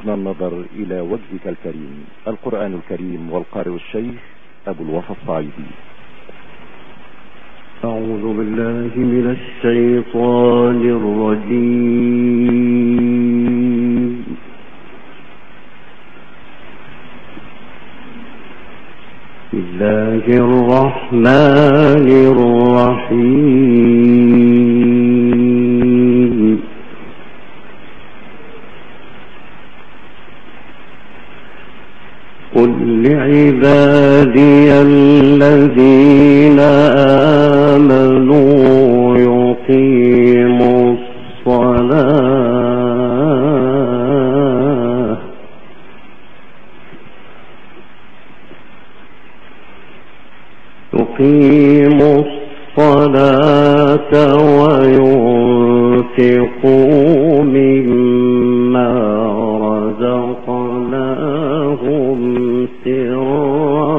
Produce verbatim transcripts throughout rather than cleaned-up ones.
حسن النظر إلى وجهك الكريم. القرآن الكريم والقارئ الشيخ أبو الوفا الصعيدي. أعوذ بالله من الشيطان الرجيم. بسم الله الرحمن الرحيم. قل لعبادي الذين آمنوا يقيموا الصلاة يقيموا الصلاة وينفقوا مما رزقناهم سرا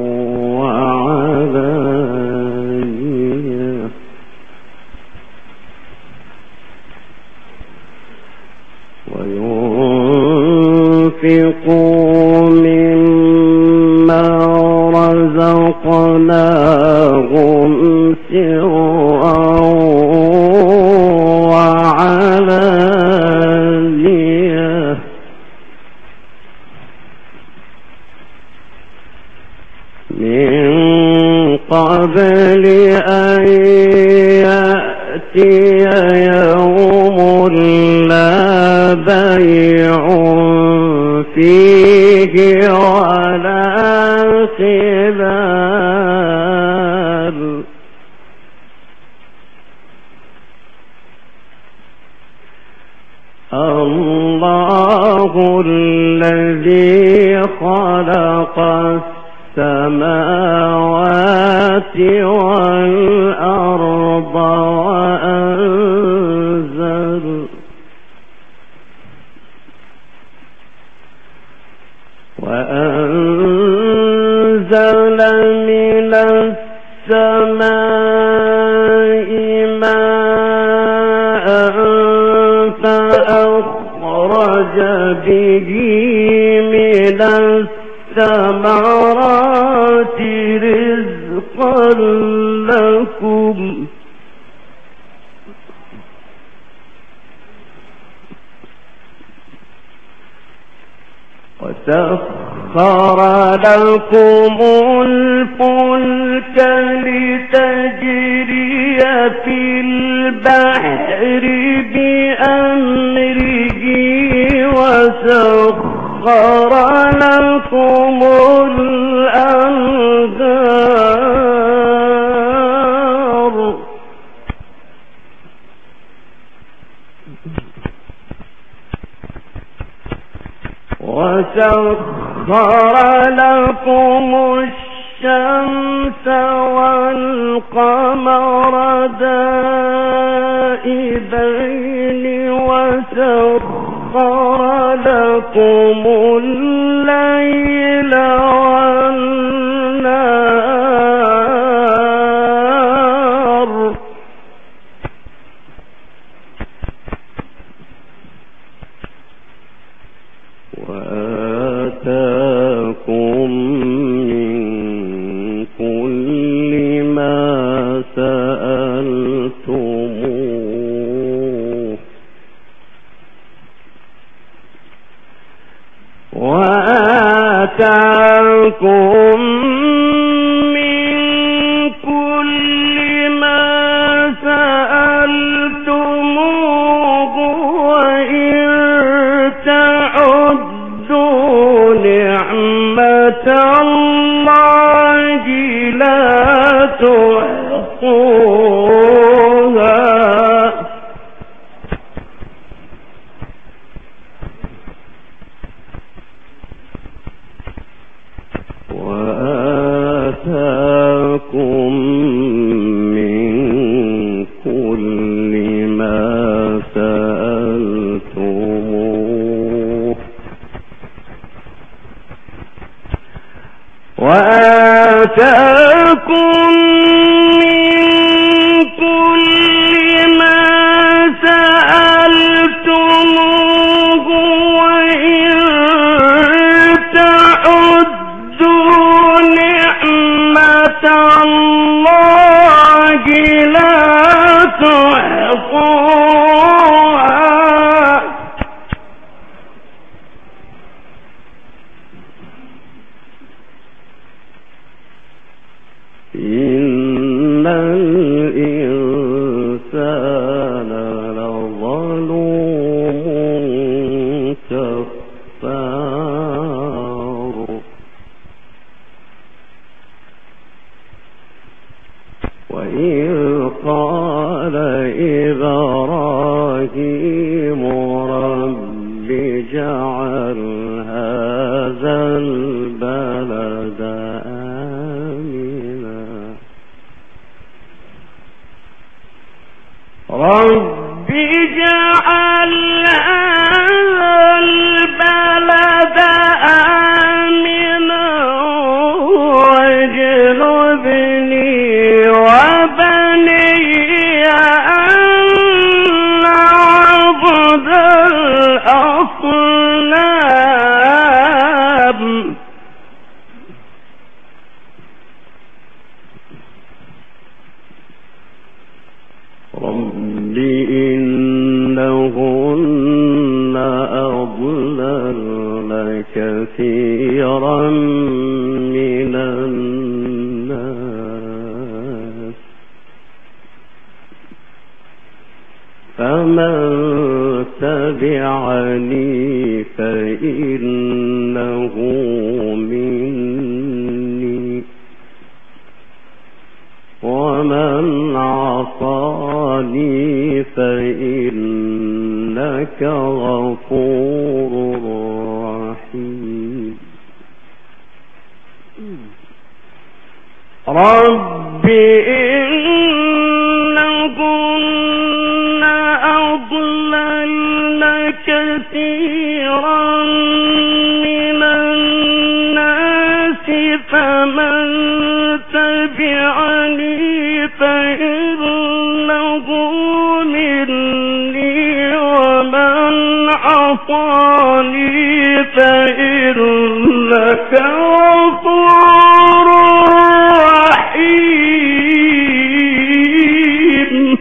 وعلانية وينفقوا مما رزقناهم سرا وعلانية من قبل أن يأتي يوم لا بيع فيه ولا خلال الله الذي خلق السماوات والأرض وأنزل وأنزل من السماء ماء فأخرج به من الثمرات رزقا لكم وسخر لكم الفلك لتجري في البحر بأمره وسخر لكم الأنهار وسخر لكم الشمس والقمر دائبين وسخر لكم الليل والنهار وآتاكم من كل ما سألتموه وآتاكم من كل ما سألتموه وإن تعدوا نعمة الله لا تحصوها وآتاكم من كل ما سألتموه وآتاكم من كل ما سألتموه وإن الغفار. وإذ قال إبراهيم رب اجعل هذا البلد آمنا رب اجعل هذا البلد آمنا واجنبني وبني أن نعبد الأصنام. رب إنهن أضللن كثيرا من الناس فمن تبعني فإنه مني ومن عصاني فإنك غفور رحيم. رب إنهن أضللن كثيرا من الناس فمن تبعني فإنه مني ومن عصاني فإنك غفور رحيم.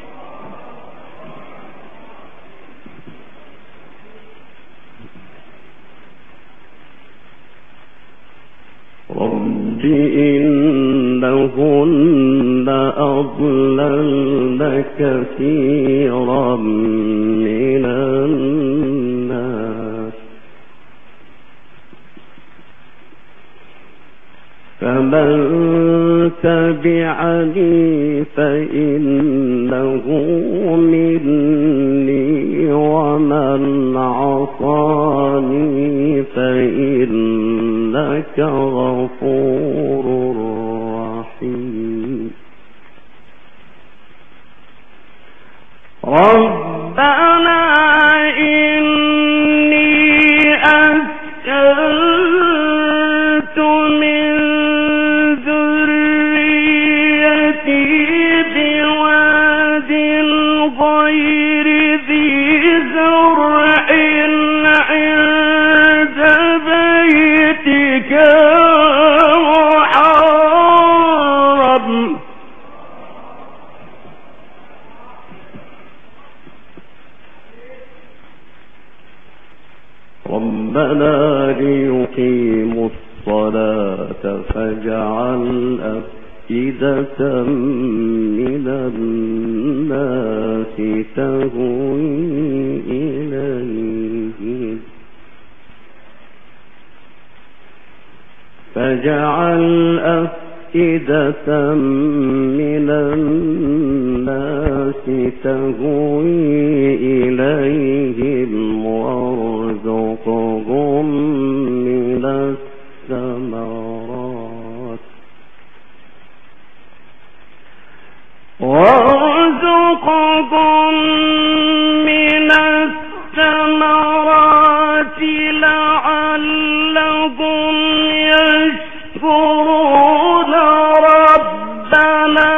رب إنهن أضللن كثيرا من الناس فمن تبعني فإنه مني ومن عصاني فإنك غفور رحيم. ربنا إني أسكنت من ذريتي بواد غير ذي زرع عند بيتك محرم ربنا ليقيموا الصلاة فاجعل أفئدة من الناس تهوي إليهم فاجعل أفئدة من الناس تهوي إليهم وارزقهم من الثمرات وارزقهم من الثمرات لعلهم يشكرون ربنا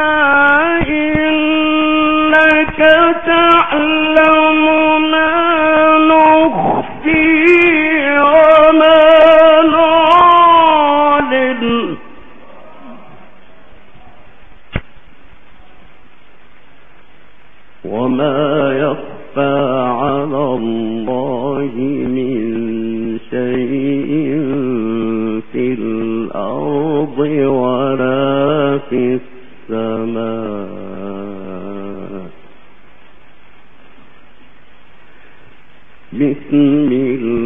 إنك تعلم ما نخفي وما نعلن وما يخفى على الله من شيء في الأرض ولا في السماء. بسم الله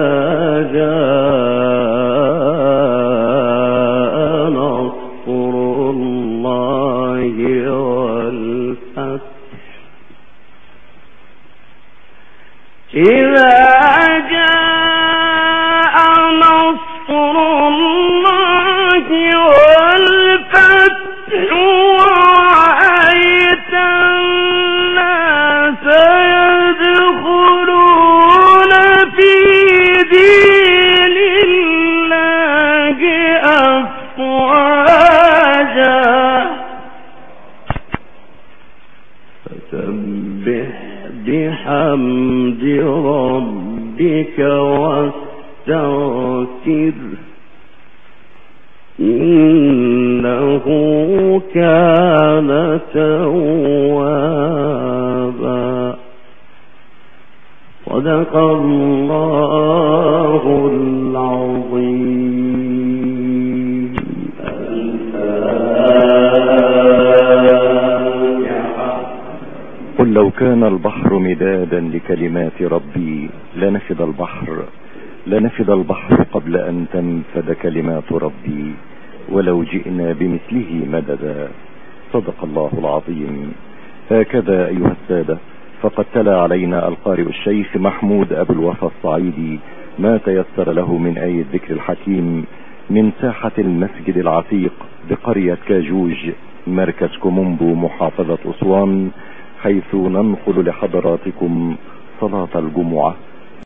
جاء نصر الله والفتح إذا جاء نصر الله والفتح ورأيت الناس يدخلون في دين الله أفواجا فسبح بحمد ربك واستغفر إنه كان توابا. صدق الله العظيم. قل لو كان البحر مدادا لكلمات ربي لنفد البحر لنفد البحر قبل أن تنفد كلمات ربي ولو جئنا بمثله مددا. صدق الله العظيم. هكذا أيها السادة فقد تلا علينا القارئ الشيخ محمود أبو الوفا الصعيدي ما تيسر له من آية ذكر الحكيم من ساحة المسجد العتيق بقرية كاجوج مركز كومومبو محافظة أسوان، حيث ننقل لحضراتكم صلاة الجمعة